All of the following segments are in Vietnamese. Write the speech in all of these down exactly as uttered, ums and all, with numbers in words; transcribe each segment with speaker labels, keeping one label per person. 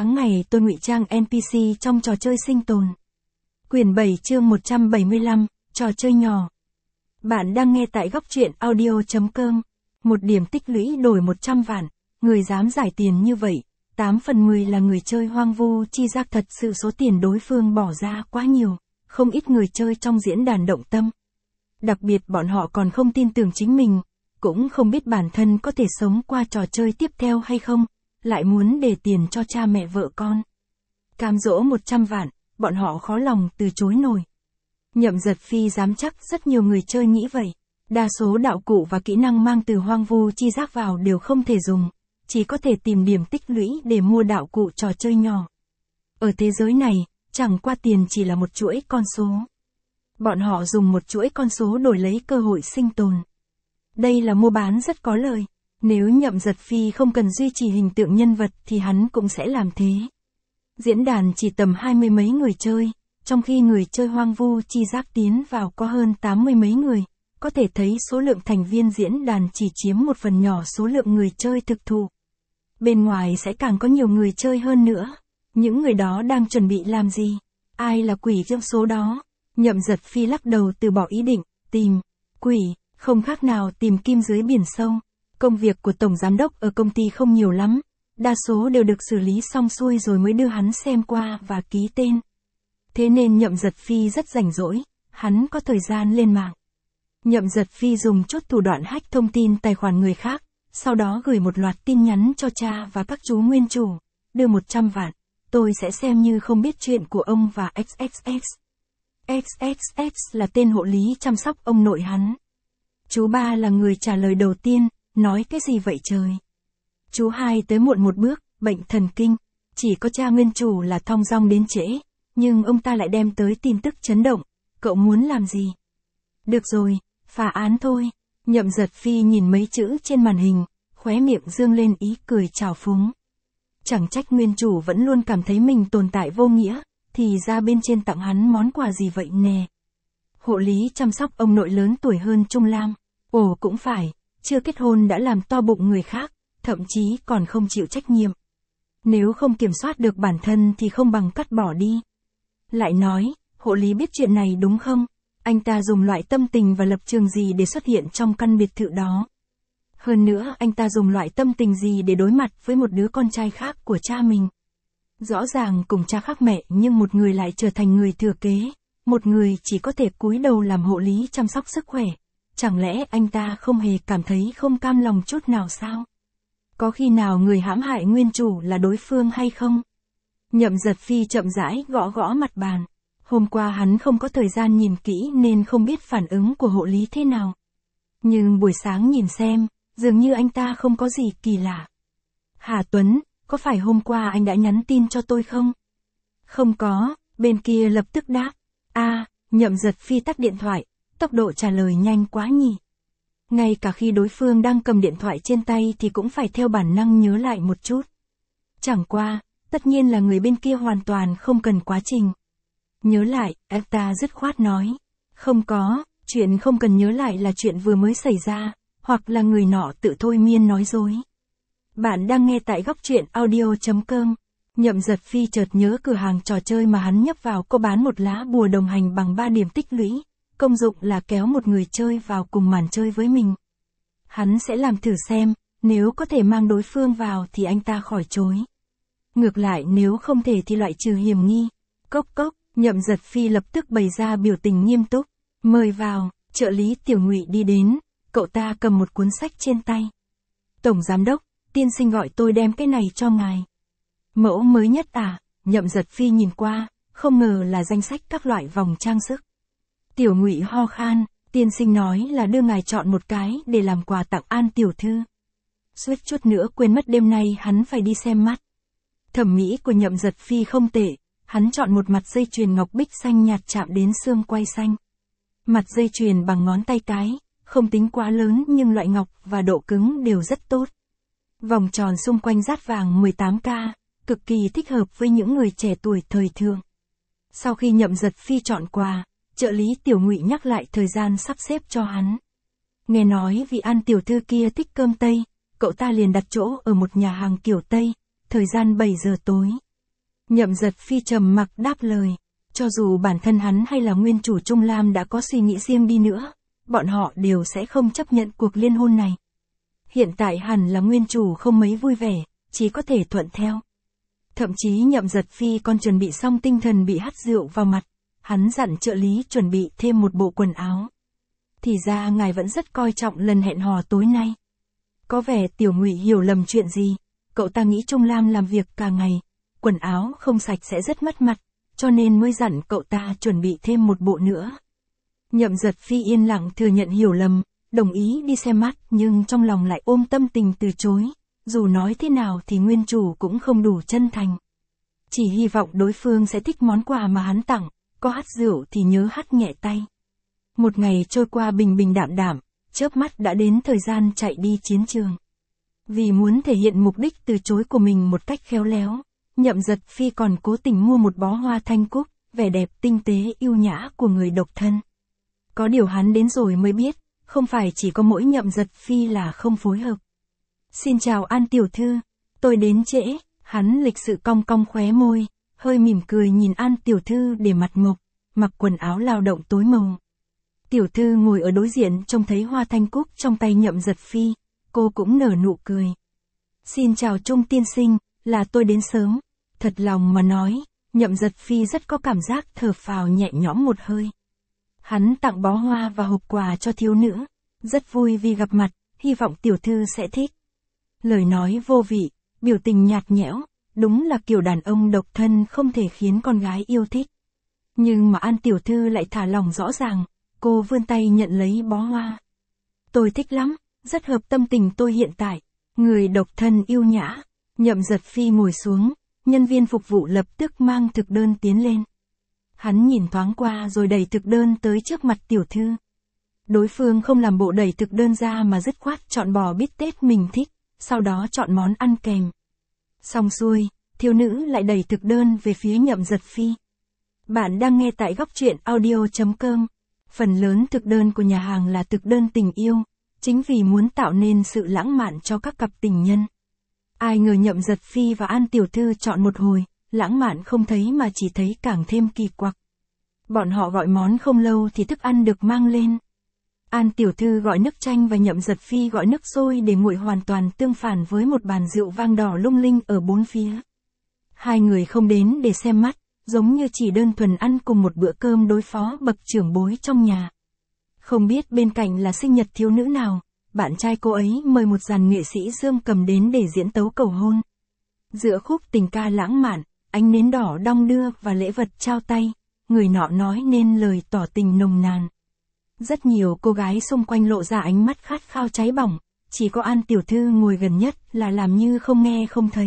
Speaker 1: Tháng ngày tôi ngụy trang en pê xê trong trò chơi sinh tồn. Quyển bảy chương một trăm bảy mươi lăm, trò chơi nhỏ. Bạn đang nghe tại góc truyện audio chấm com. Một điểm tích lũy đổi một trăm vạn, người dám giải tiền như vậy, tám phần mười là người chơi hoang vu chi giác, thật sự số tiền đối phương bỏ ra quá nhiều, không ít người chơi trong diễn đàn động tâm. Đặc biệt bọn họ còn không tin tưởng chính mình, cũng không biết bản thân có thể sống qua trò chơi tiếp theo hay không, lại muốn để tiền cho cha mẹ vợ con. Cam dỗ một trăm vạn, bọn họ khó lòng từ chối nổi. Nhậm Giật Phi dám chắc rất nhiều người chơi nghĩ vậy. Đa số đạo cụ và kỹ năng mang từ hoang vu chi giác vào đều không thể dùng, chỉ có thể tìm điểm tích lũy để mua đạo cụ trò chơi nhỏ. Ở thế giới này, chẳng qua tiền chỉ là một chuỗi con số. Bọn họ dùng một chuỗi con số đổi lấy cơ hội sinh tồn. Đây là mua bán rất có lời. Nếu Nhậm Giật Phi không cần duy trì hình tượng nhân vật thì hắn cũng sẽ làm thế. Diễn đàn chỉ tầm hai mươi mấy người chơi, trong khi người chơi hoang vu chi giác tiến vào có hơn tám mươi mấy người. Có thể thấy số lượng thành viên diễn đàn chỉ chiếm một phần nhỏ số lượng người chơi thực thụ. Bên ngoài sẽ càng có nhiều người chơi hơn nữa. Những người đó đang chuẩn bị làm gì? Ai là quỷ trong số đó? Nhậm Giật Phi lắc đầu từ bỏ ý định, tìm quỷ, không khác nào tìm kim dưới biển sâu. Công việc của tổng giám đốc ở công ty không nhiều lắm, đa số đều được xử lý xong xuôi rồi mới đưa hắn xem qua và ký tên. Thế nên Nhậm Giật Phi rất rảnh rỗi, hắn có thời gian lên mạng. Nhậm Giật Phi dùng chút thủ đoạn hack thông tin tài khoản người khác, sau đó gửi một loạt tin nhắn cho cha và các chú nguyên chủ, đưa một trăm vạn, tôi sẽ xem như không biết chuyện của ông và ích ích ích. ích ích ích là tên hộ lý chăm sóc ông nội hắn. Chú ba là người trả lời đầu tiên, nói cái gì vậy trời. Chú hai tới muộn một bước, bệnh thần kinh, chỉ có cha nguyên chủ là thong dong đến trễ, nhưng ông ta lại đem tới tin tức chấn động, cậu muốn làm gì? Được rồi, phá án thôi. Nhậm Giật Phi nhìn mấy chữ trên màn hình, khóe miệng dương lên ý cười trào phúng. Chẳng trách nguyên chủ vẫn luôn cảm thấy mình tồn tại vô nghĩa, thì ra bên trên tặng hắn món quà gì vậy nè. Hộ lý chăm sóc ông nội lớn tuổi hơn Trung Lam. Ồ cũng phải, chưa kết hôn đã làm to bụng người khác, thậm chí còn không chịu trách nhiệm. Nếu không kiểm soát được bản thân thì không bằng cắt bỏ đi. Lại nói, hộ lý biết chuyện này đúng không? Anh ta dùng loại tâm tình và lập trường gì để xuất hiện trong căn biệt thự đó? Hơn nữa, anh ta dùng loại tâm tình gì để đối mặt với một đứa con trai khác của cha mình? Rõ ràng cùng cha khác mẹ nhưng một người lại trở thành người thừa kế, một người chỉ có thể cúi đầu làm hộ lý chăm sóc sức khỏe. Chẳng lẽ anh ta không hề cảm thấy không cam lòng chút nào sao? Có khi nào người hãm hại nguyên chủ là đối phương hay không? Nhậm Giật Phi chậm rãi gõ gõ mặt bàn. Hôm qua hắn không có thời gian nhìn kỹ nên không biết phản ứng của hộ lý thế nào. Nhưng buổi sáng nhìn xem, dường như anh ta không có gì kỳ lạ. Hà Tuấn, có phải hôm qua anh đã nhắn tin cho tôi không? Không có, bên kia lập tức đáp. A, Nhậm Giật Phi tắt điện thoại, tốc độ trả lời nhanh quá nhỉ. Ngay cả khi đối phương đang cầm điện thoại trên tay thì cũng phải theo bản năng nhớ lại một chút. Chẳng qua, tất nhiên là người bên kia hoàn toàn không cần quá trình. Nhớ lại, anh ta dứt khoát nói. Không có, chuyện không cần nhớ lại là chuyện vừa mới xảy ra, hoặc là người nọ tự thôi miên nói dối. Bạn đang nghe tại góc truyện audio chấm com. Nhậm Giật Phi chợt nhớ cửa hàng trò chơi mà hắn nhấp vào có bán một lá bùa đồng hành bằng ba điểm tích lũy, công dụng là kéo một người chơi vào cùng màn chơi với mình. Hắn sẽ làm thử xem, nếu có thể mang đối phương vào thì anh ta khỏi chối. Ngược lại nếu không thể thì loại trừ hiểm nghi. Cốc cốc. Nhậm Giật Phi lập tức bày ra biểu tình nghiêm túc. Mời vào, trợ lý Tiểu Ngụy đi đến, cậu ta cầm một cuốn sách trên tay. Tổng giám đốc, tiên sinh gọi tôi đem cái này cho ngài. Mẫu mới nhất à? Nhậm Giật Phi nhìn qua, không ngờ là danh sách các loại vòng trang sức. Tiểu Ngụy ho khan, tiên sinh nói là đưa ngài chọn một cái để làm quà tặng An tiểu thư. Suýt chút nữa quên mất đêm nay hắn phải đi xem mắt. Thẩm mỹ của Nhậm Giật Phi không tệ. Hắn chọn một mặt dây chuyền ngọc bích xanh nhạt chạm đến xương quai xanh. Mặt dây chuyền bằng ngón tay cái, không tính quá lớn nhưng loại ngọc và độ cứng đều rất tốt. Vòng tròn xung quanh dát vàng mười tám ca, cực kỳ thích hợp với những người trẻ tuổi thời thượng. Sau khi Nhậm Giật Phi chọn quà, trợ lý Tiểu Ngụy nhắc lại thời gian sắp xếp cho hắn. Nghe nói vì An tiểu thư kia thích cơm Tây, cậu ta liền đặt chỗ ở một nhà hàng kiểu Tây, thời gian bảy giờ tối. Nhậm Giật Phi trầm mặc đáp lời. Cho dù bản thân hắn hay là nguyên chủ Trung Lam đã có suy nghĩ riêng đi nữa, bọn họ đều sẽ không chấp nhận cuộc liên hôn này. Hiện tại hẳn là nguyên chủ không mấy vui vẻ, chỉ có thể thuận theo. Thậm chí Nhậm Giật Phi còn chuẩn bị xong tinh thần bị hắt rượu vào mặt, hắn dặn trợ lý chuẩn bị thêm một bộ quần áo. Thì ra ngài vẫn rất coi trọng lần hẹn hò tối nay. Có vẻ Tiểu Ngụy hiểu lầm chuyện gì, cậu ta nghĩ Trung Lam làm việc cả ngày, quần áo không sạch sẽ rất mất mặt, cho nên mới dặn cậu ta chuẩn bị thêm một bộ nữa. Nhậm Giật Phi yên lặng thừa nhận hiểu lầm, đồng ý đi xem mắt nhưng trong lòng lại ôm tâm tình từ chối, dù nói thế nào thì nguyên chủ cũng không đủ chân thành. Chỉ hy vọng đối phương sẽ thích món quà mà hắn tặng, có hắt rượu thì nhớ hắt nhẹ tay. Một ngày trôi qua bình bình đạm đạm, chớp mắt đã đến thời gian chạy đi chiến trường. Vì muốn thể hiện mục đích từ chối của mình một cách khéo léo, Nhậm Giật Phi còn cố tình mua một bó hoa thanh cúc, vẻ đẹp tinh tế yêu nhã của người độc thân. Có điều hắn đến rồi mới biết, không phải chỉ có mỗi Nhậm Giật Phi là không phối hợp. Xin chào An tiểu thư, tôi đến trễ, hắn lịch sự cong cong khóe môi, hơi mỉm cười nhìn An tiểu thư để mặt mộc, mặc quần áo lao động tối màu. Tiểu thư ngồi ở đối diện trông thấy hoa thanh cúc trong tay Nhậm Giật Phi, cô cũng nở nụ cười. Xin chào Trung tiên sinh, là tôi đến sớm. Thật lòng mà nói, Nhậm Giật Phi rất có cảm giác thở phào nhẹ nhõm một hơi. Hắn tặng bó hoa và hộp quà cho thiếu nữ, rất vui vì gặp mặt, hy vọng tiểu thư sẽ thích. Lời nói vô vị, biểu tình nhạt nhẽo, đúng là kiểu đàn ông độc thân không thể khiến con gái yêu thích. Nhưng mà An tiểu thư lại thả lỏng rõ ràng, cô vươn tay nhận lấy bó hoa. Tôi thích lắm, rất hợp tâm tình tôi hiện tại, người độc thân yêu nhã. Nhậm Giật Phi ngồi xuống, nhân viên phục vụ lập tức mang thực đơn tiến lên. Hắn nhìn thoáng qua rồi đẩy thực đơn tới trước mặt tiểu thư. Đối phương không làm bộ đẩy thực đơn ra mà dứt khoát chọn bò bít tết mình thích, sau đó chọn món ăn kèm. Xong xuôi, thiếu nữ lại đẩy thực đơn về phía Nhậm Giật Phi. Bạn đang nghe tại góc truyện audio chấm com. Phần lớn thực đơn của nhà hàng là thực đơn tình yêu, chính vì muốn tạo nên sự lãng mạn cho các cặp tình nhân. Ai ngờ Nhậm Giật Phi và An tiểu thư chọn một hồi, lãng mạn không thấy mà chỉ thấy càng thêm kỳ quặc. Bọn họ gọi món không lâu thì thức ăn được mang lên. An tiểu thư gọi nước chanh và Nhậm Giật Phi gọi nước sôi để nguội hoàn toàn tương phản với một bàn rượu vang đỏ lung linh ở bốn phía. Hai người không đến để xem mắt, giống như chỉ đơn thuần ăn cùng một bữa cơm đối phó bậc trưởng bối trong nhà. Không biết bên cạnh là sinh nhật thiếu nữ nào, bạn trai cô ấy mời một dàn nghệ sĩ dương cầm đến để diễn tấu cầu hôn. Giữa khúc tình ca lãng mạn, ánh nến đỏ đong đưa và lễ vật trao tay, người nọ nói nên lời tỏ tình nồng nàn. Rất nhiều cô gái xung quanh lộ ra ánh mắt khát khao cháy bỏng, chỉ có An tiểu thư ngồi gần nhất là làm như không nghe không thấy.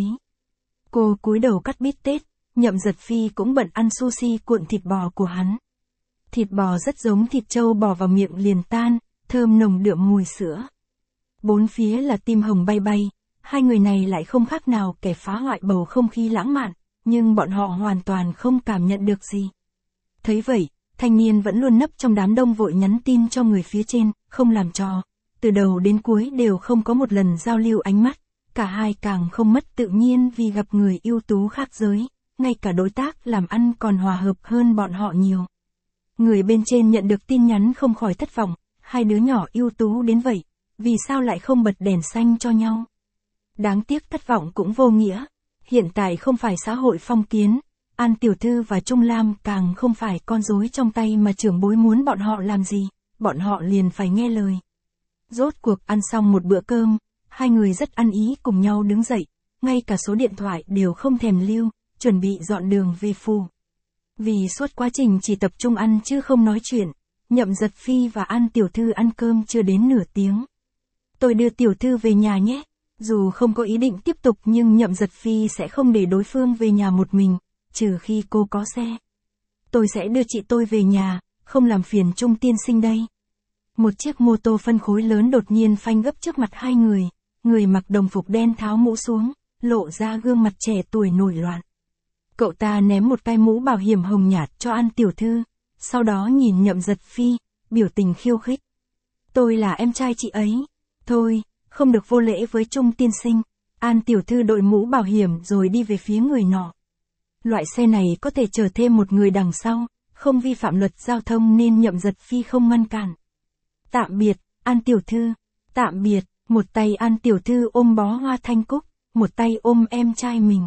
Speaker 1: Cô cúi đầu cắt bít tết, Nhậm Giật Phi cũng bận ăn sushi cuộn thịt bò của hắn. Thịt bò rất giống thịt trâu bò vào miệng liền tan, thơm nồng đượm mùi sữa. Bốn phía là tim hồng bay bay, hai người này lại không khác nào kẻ phá hoại bầu không khí lãng mạn, nhưng bọn họ hoàn toàn không cảm nhận được gì. Thấy vậy, thanh niên vẫn luôn nấp trong đám đông vội nhắn tin cho người phía trên, không làm trò. Từ đầu đến cuối đều không có một lần giao lưu ánh mắt, cả hai càng không mất tự nhiên vì gặp người ưu tú khác giới, ngay cả đối tác làm ăn còn hòa hợp hơn bọn họ nhiều. Người bên trên nhận được tin nhắn không khỏi thất vọng, hai đứa nhỏ ưu tú đến vậy, vì sao lại không bật đèn xanh cho nhau? Đáng tiếc thất vọng cũng vô nghĩa, hiện tại không phải xã hội phong kiến, An tiểu thư và Trung Lam càng không phải con rối trong tay mà trưởng bối muốn bọn họ làm gì, bọn họ liền phải nghe lời. Rốt cuộc ăn xong một bữa cơm, hai người rất ăn ý cùng nhau đứng dậy, ngay cả số điện thoại đều không thèm lưu, chuẩn bị dọn đường về phủ. Vì suốt quá trình chỉ tập trung ăn chứ không nói chuyện, Nhậm Giật Phi và An tiểu thư ăn cơm chưa đến nửa tiếng. Tôi đưa tiểu thư về nhà nhé. Dù không có ý định tiếp tục nhưng Nhậm Giật Phi sẽ không để đối phương về nhà một mình, trừ khi cô có xe. Tôi sẽ đưa chị tôi về nhà, không làm phiền Trung tiên sinh đây. Một chiếc mô tô phân khối lớn đột nhiên phanh gấp trước mặt hai người, người mặc đồng phục đen tháo mũ xuống, lộ ra gương mặt trẻ tuổi nổi loạn. Cậu ta ném một cái mũ bảo hiểm hồng nhạt cho An tiểu thư, sau đó nhìn Nhậm Giật Phi, biểu tình khiêu khích. Tôi là em trai chị ấy. Thôi, không được vô lễ với Trung tiên sinh. An tiểu thư đội mũ bảo hiểm rồi đi về phía người nọ. Loại xe này có thể chở thêm một người đằng sau, không vi phạm luật giao thông nên Nhậm Giật Phi không ngăn cản. Tạm biệt, An tiểu thư. Tạm biệt, một tay An tiểu thư ôm bó hoa thanh cúc, một tay ôm em trai mình.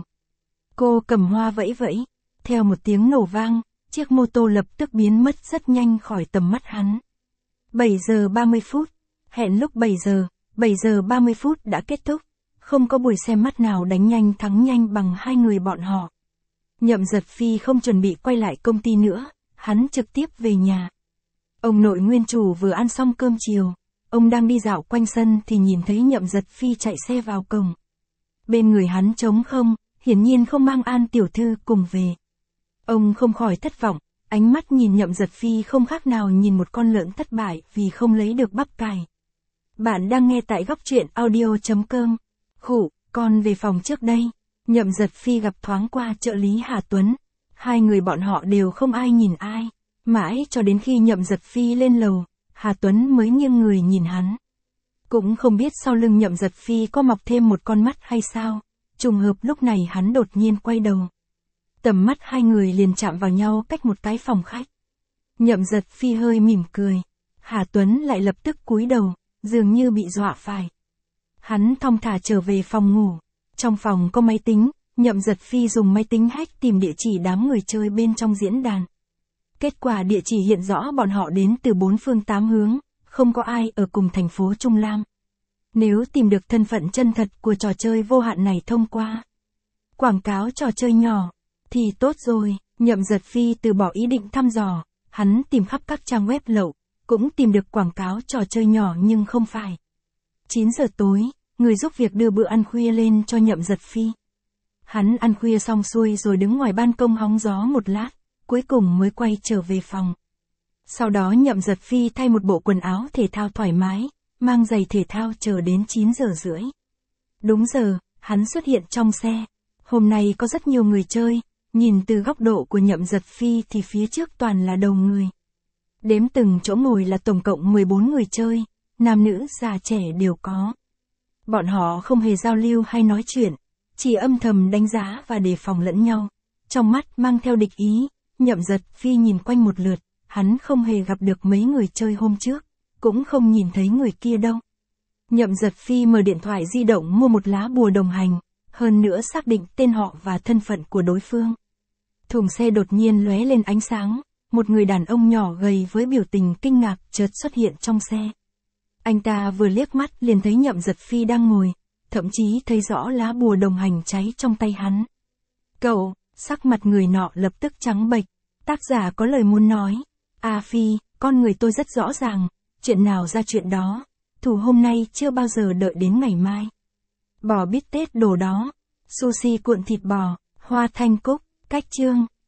Speaker 1: Cô cầm hoa vẫy vẫy, theo một tiếng nổ vang, chiếc mô tô lập tức biến mất rất nhanh khỏi tầm mắt hắn. bảy giờ ba mươi phút, hẹn lúc bảy giờ, bảy giờ ba mươi phút đã kết thúc, không có buổi xem mắt nào đánh nhanh thắng nhanh bằng hai người bọn họ. Nhậm Giật Phi không chuẩn bị quay lại công ty nữa, hắn trực tiếp về nhà. Ông nội nguyên chủ vừa ăn xong cơm chiều, ông đang đi dạo quanh sân thì nhìn thấy Nhậm Giật Phi chạy xe vào cổng. Bên người hắn trống không, hiển nhiên không mang An tiểu thư cùng về. Ông không khỏi thất vọng, ánh mắt nhìn Nhậm Giật Phi không khác nào nhìn một con lợn thất bại vì không lấy được bắp cải. Bạn đang nghe tại góc truyện audio chấm com. Khụ, con về phòng trước đây. Nhậm Giật Phi gặp thoáng qua trợ lý Hà Tuấn. Hai người bọn họ đều không ai nhìn ai. Mãi cho đến khi Nhậm Giật Phi lên lầu, Hà Tuấn mới nghiêng người nhìn hắn. Cũng không biết sau lưng Nhậm Giật Phi có mọc thêm một con mắt hay sao. Trùng hợp lúc này hắn đột nhiên quay đầu. Tầm mắt hai người liền chạm vào nhau cách một cái phòng khách. Nhậm Giật Phi hơi mỉm cười. Hà Tuấn lại lập tức cúi đầu, dường như bị dọa phải. Hắn thong thả trở về phòng ngủ. Trong phòng có máy tính, Nhậm Giật Phi dùng máy tính hack tìm địa chỉ đám người chơi bên trong diễn đàn. Kết quả địa chỉ hiện rõ bọn họ đến từ bốn phương tám hướng, không có ai ở cùng thành phố Trung Lam. Nếu tìm được thân phận chân thật của trò chơi vô hạn này thông qua quảng cáo trò chơi nhỏ, thì tốt rồi. Nhậm Giật Phi từ bỏ ý định thăm dò, hắn tìm khắp các trang web lậu, cũng tìm được quảng cáo trò chơi nhỏ nhưng không phải. chín giờ tối, người giúp việc đưa bữa ăn khuya lên cho Nhậm Giật Phi. Hắn ăn khuya xong xuôi rồi đứng ngoài ban công hóng gió một lát, cuối cùng mới quay trở về phòng. Sau đó Nhậm Giật Phi thay một bộ quần áo thể thao thoải mái, mang giày thể thao chờ đến chín giờ rưỡi. Đúng giờ, hắn xuất hiện trong xe. Hôm nay có rất nhiều người chơi, nhìn từ góc độ của Nhậm Giật Phi thì phía trước toàn là đầu người. Đếm từng chỗ ngồi là tổng cộng mười bốn người chơi, nam nữ già trẻ đều có. Bọn họ không hề giao lưu hay nói chuyện, chỉ âm thầm đánh giá và đề phòng lẫn nhau. Trong mắt mang theo địch ý, Nhậm Giật Phi nhìn quanh một lượt, hắn không hề gặp được mấy người chơi hôm trước, cũng không nhìn thấy người kia đâu. Nhậm Giật Phi mở điện thoại di động mua một lá bùa đồng hành, hơn nữa xác định tên họ và thân phận của đối phương. Thùng xe đột nhiên lóe lên ánh sáng, một người đàn ông nhỏ gầy với biểu tình kinh ngạc chợt xuất hiện trong xe. Anh ta vừa liếc mắt liền thấy Nhậm Giật Phi đang ngồi, thậm chí thấy rõ lá bùa đồng hành cháy trong tay hắn. Cậu, sắc mặt người nọ lập tức trắng bệch, tác giả có lời muốn nói. A Phi, con người tôi rất rõ ràng, chuyện nào ra chuyện đó, thù hôm nay chưa bao giờ đợi đến ngày mai. Bò bít tết đồ đó, sushi cuộn thịt bò, hoa thanh cúc, cách chương.